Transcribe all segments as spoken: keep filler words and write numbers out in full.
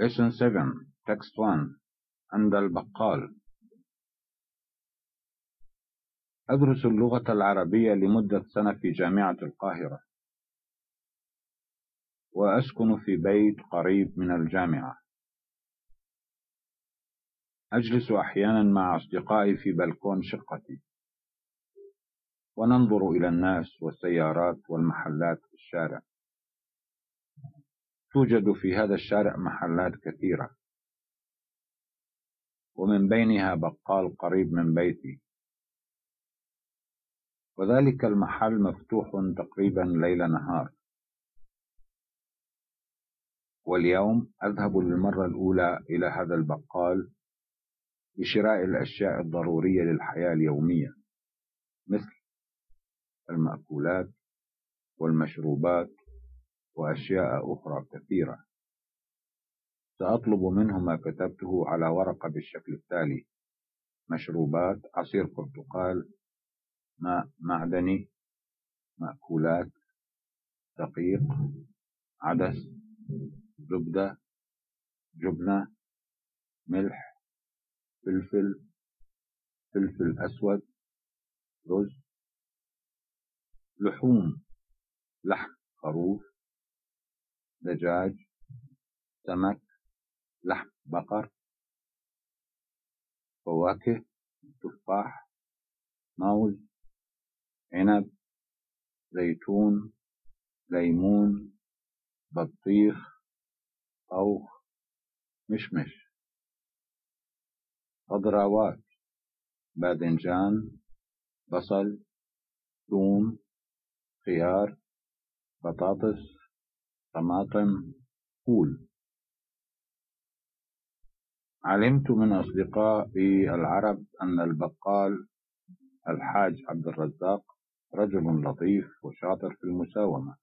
Lesson seven Text one عند البقال. أدرس اللغة العربية لمدة سنة في جامعة القاهرة، وأسكن في بيت قريب من الجامعة. أجلس أحيانا مع أصدقائي في بلكون شقتي، وننظر إلى الناس والسيارات والمحلات في الشارع. توجد في هذا الشارع محلات كثيرة، ومن بينها بقال قريب من بيتي، وذلك المحل مفتوح تقريبا ليل نهار. واليوم أذهب للمرة الأولى إلى هذا البقال لشراء الأشياء الضرورية للحياة اليومية، مثل المأكولات والمشروبات وأشياء أخرى كثيرة. سأطلب منه ما كتبته على ورقة بالشكل التالي: مشروبات: عصير برتقال، ماء معدني، مأكولات: دقيق، عدس، زبدة، جبنة، ملح، فلفل، فلفل أسود، رز. لحوم: لحم خروف، دجاج، سمك، لحم بقر. فواكه: تفاح، موز، عنب، زيتون، ليمون، بطيخ، خوخ، مشمش. خضروات: باذنجان، بصل، ثوم، خيار، بطاطس، طماطم، فول. علمت من أصدقائي العرب أن البقال الحاج عبد الرزاق رجل لطيف وشاطر في المساومة،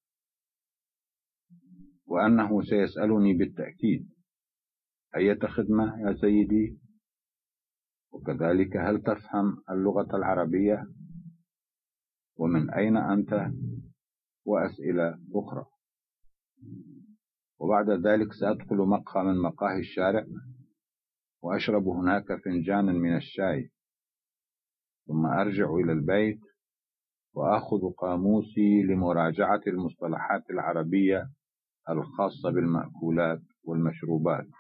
وأنه سيسألني بالتأكيد: أية خدمة يا سيدي؟ وكذلك: هل تفهم اللغة العربية؟ ومن أين أنت؟ وأسئلة أخرى. وبعد ذلك سأدخل مقهى من مقاهي الشارع، وأشرب هناك فنجانا من الشاي، ثم أرجع إلى البيت وأخذ قاموسي لمراجعة المصطلحات العربية الخاصة بالمأكولات والمشروبات.